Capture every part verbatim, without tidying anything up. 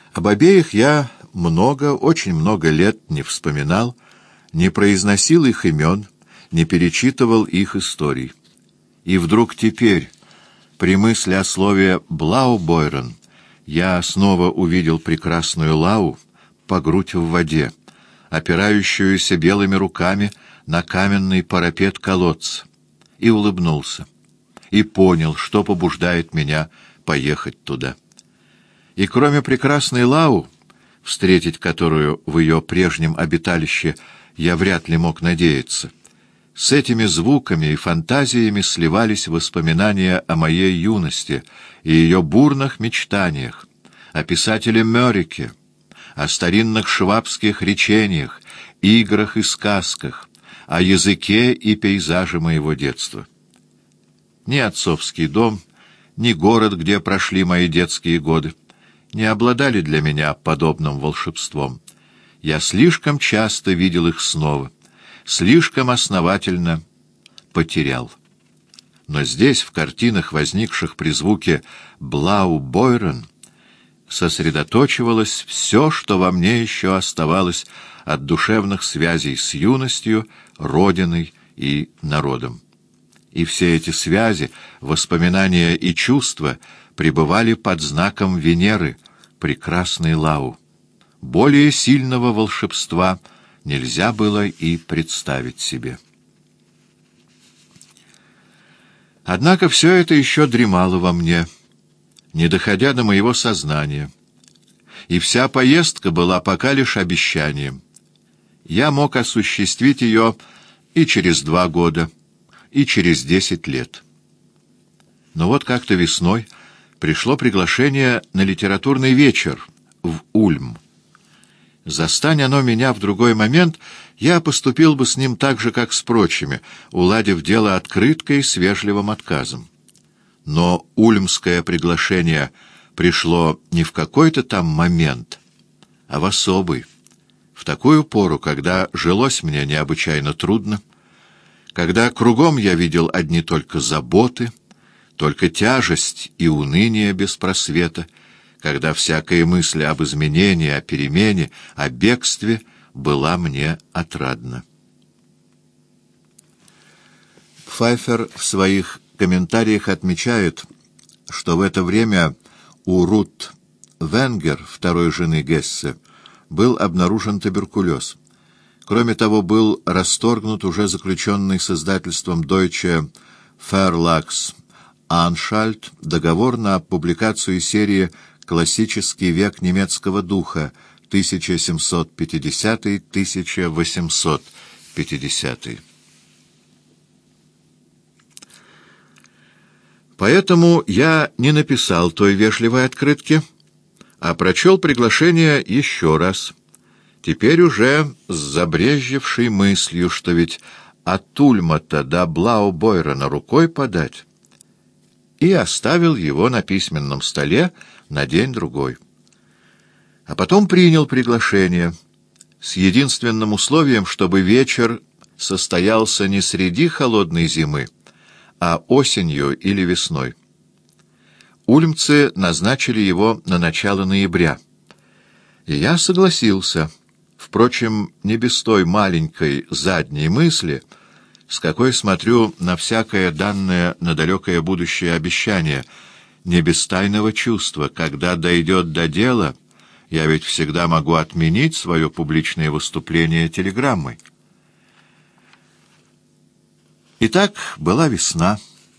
Об обеих я много, очень много лет не вспоминал, не произносил их имен, не перечитывал их историй. И вдруг теперь, при мысли о слове «Блаубойрен», я снова увидел прекрасную Лау по грудь в воде, опирающуюся белыми руками на каменный парапет колодца, и улыбнулся, и понял, что побуждает меня поехать туда. И кроме прекрасной Лау, встретить которую в ее прежнем обиталище я вряд ли мог надеяться, с этими звуками и фантазиями сливались воспоминания о моей юности и ее бурных мечтаниях, о писателе Мёрике, о старинных швабских речениях, играх и сказках, о языке и пейзаже моего детства. Ни отцовский дом, ни город, где прошли мои детские годы, не обладали для меня подобным волшебством. Я слишком часто видел их снова, слишком основательно потерял. Но здесь, в картинах, возникших при звуке «Блаубойрен», сосредоточивалось все, что во мне еще оставалось от душевных связей с юностью, родиной и народом. И все эти связи, воспоминания и чувства пребывали под знаком Венеры, прекрасной Лау. Более сильного волшебства нельзя было и представить себе. Однако все это еще дремало во мне, не доходя до моего сознания, и вся поездка была пока лишь обещанием. Я мог осуществить ее и через два года, и через десять лет. Но вот как-то весной пришло приглашение на литературный вечер в Ульм. Застань оно меня в другой момент, я поступил бы с ним так же, как с прочими, уладив дело открыткой с вежливым отказом. Но ульмское приглашение пришло не в какой-то там момент, а в особый, в такую пору, когда жилось мне необычайно трудно, когда кругом я видел одни только заботы, только тяжесть и уныние без просвета, когда всякая мысль об изменении, о перемене, о бегстве была мне отрадна. Пфайфер в своих комментариях отмечает, что в это время у Рут Венгер, второй жены Гессе, был обнаружен туберкулез. Кроме того, был расторгнут уже заключенный с издательством Deutsche Verlags Anstalt договор на публикацию серии «Классический век немецкого духа» тысяча семьсот пятидесятый — тысяча восемьсот пятидесятый. Поэтому я не написал той вежливой открытки, а прочел приглашение еще раз, теперь уже с забрезжившей мыслью, что ведь от Ульма-то до Блаубойрена рукой подать, и оставил его на письменном столе на день-другой. А потом принял приглашение с единственным условием, чтобы вечер состоялся не среди холодной зимы, а осенью или весной. Ульмцы назначили его на начало ноября. И я согласился, впрочем, не без той маленькой задней мысли, с какой смотрю на всякое данное на далекое будущее обещание, не без тайного чувства, когда дойдет до дела, я ведь всегда могу отменить свое публичное выступление телеграммой. Итак, была весна.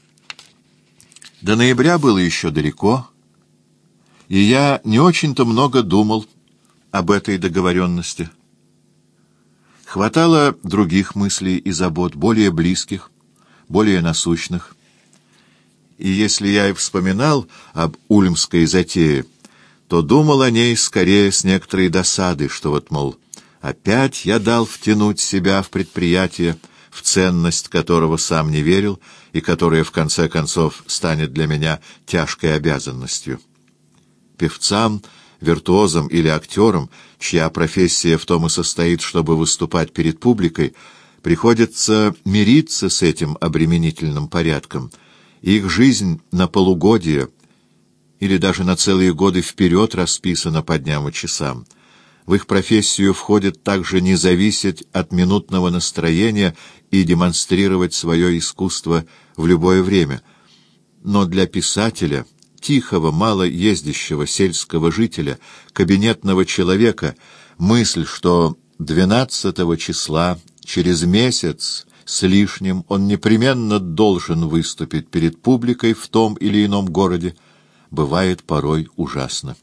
До ноября было еще далеко, и я не очень-то много думал об этой договоренности. Хватало других мыслей и забот, более близких, более насущных. И если я и вспоминал об ульмской затее, то думал о ней скорее с некоторой досадой, что вот, мол, опять я дал втянуть себя в предприятие, в ценность которого сам не верил и которая, в конце концов, станет для меня тяжкой обязанностью. Певцам, виртуозам или актерам, чья профессия в том и состоит, чтобы выступать перед публикой, приходится мириться с этим обременительным порядком. Их жизнь на полугодие, или даже на целые годы вперед расписано по дням и часам. В их профессию входит также не зависеть от минутного настроения и демонстрировать свое искусство в любое время. Но для писателя, тихого, мало ездящего сельского жителя, кабинетного человека, мысль, что двенадцатого числа, через месяц с лишним, он непременно должен выступить перед публикой в том или ином городе, бывает порой ужасно.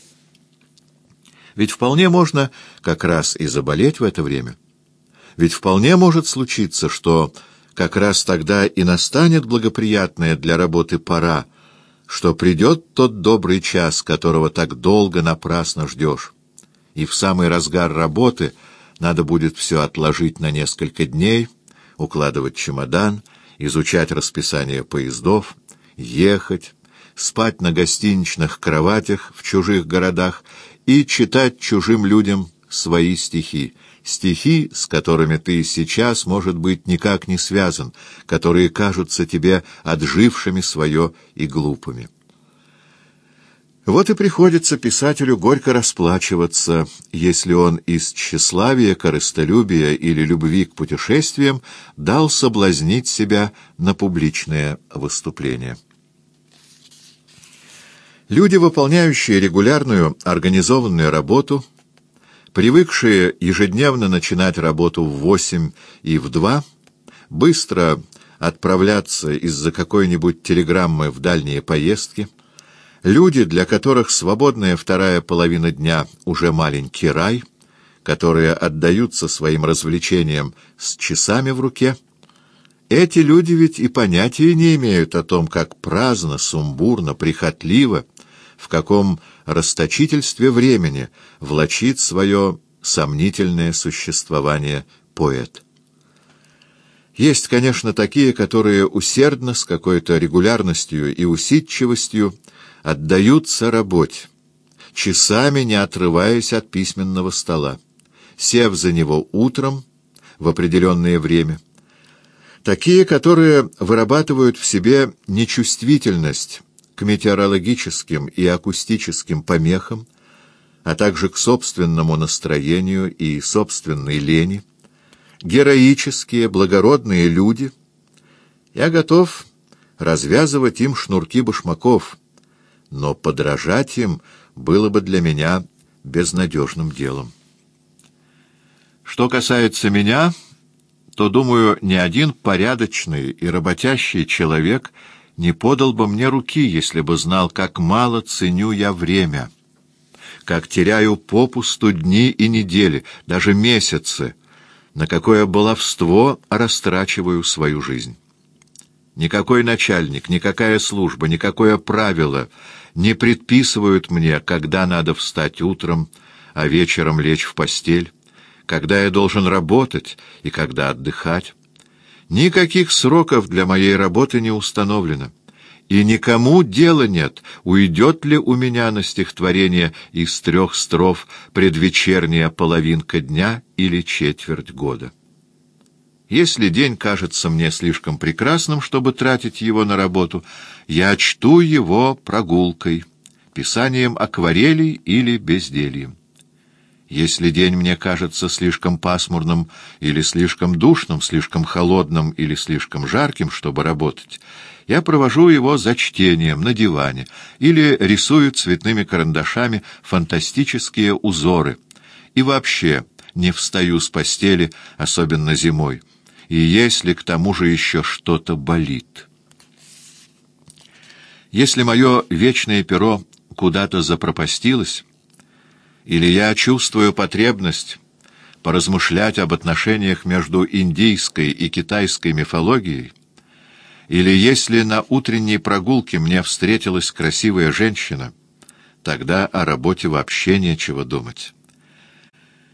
Ведь вполне можно как раз и заболеть в это время. Ведь вполне может случиться, что как раз тогда и настанет благоприятная для работы пора, что придет тот добрый час, которого так долго напрасно ждешь. И в самый разгар работы надо будет все отложить на несколько дней, укладывать чемодан, изучать расписание поездов, ехать, спать на гостиничных кроватях в чужих городах и читать чужим людям свои стихи, стихи, с которыми ты сейчас, может быть, никак не связан, которые кажутся тебе отжившими свое и глупыми. Вот и приходится писателю горько расплачиваться, если он из тщеславия, корыстолюбия или любви к путешествиям дал соблазнить себя на публичное выступление. Люди, выполняющие регулярную организованную работу, привыкшие ежедневно начинать работу в восемь и в два, быстро отправляться из-за какой-нибудь телеграммы в дальние поездки, люди, для которых свободная вторая половина дня уже маленький рай, которые отдаются своим развлечениям с часами в руке, эти люди ведь и понятия не имеют о том, как праздно, сумбурно, прихотливо, в каком расточительстве времени влачит свое сомнительное существование поэт. Есть, конечно, такие, которые усердно, с какой-то регулярностью и усидчивостью отдаются работе, часами не отрываясь от письменного стола, сев за него утром в определенное время. Такие, которые вырабатывают в себе нечувствительность к метеорологическим и акустическим помехам, а также к собственному настроению и собственной лени, героические, благородные люди, я готов развязывать им шнурки башмаков, но подражать им было бы для меня безнадежным делом. Что касается меня, то, думаю, ни один порядочный и работящий человек не подал бы мне руки, если бы знал, как мало ценю я время, как теряю попусту дни и недели, даже месяцы, на какое баловство растрачиваю свою жизнь. Никакой начальник, никакая служба, никакое правило не предписывают мне, когда надо встать утром, а вечером лечь в постель, когда я должен работать и когда отдыхать. Никаких сроков для моей работы не установлено, и никому дела нет, уйдет ли у меня на стихотворение из трех строф предвечерняя половинка дня или четверть года. Если день кажется мне слишком прекрасным, чтобы тратить его на работу, я чту его прогулкой, писанием акварелей или бездельем. Если день мне кажется слишком пасмурным или слишком душным, слишком холодным или слишком жарким, чтобы работать, я провожу его за чтением на диване или рисую цветными карандашами фантастические узоры. И вообще не встаю с постели, особенно зимой, и если к тому же еще что-то болит. Если мое вечное перо куда-то запропастилось, или я чувствую потребность поразмышлять об отношениях между индийской и китайской мифологией, или если на утренней прогулке мне встретилась красивая женщина, тогда о работе вообще нечего думать.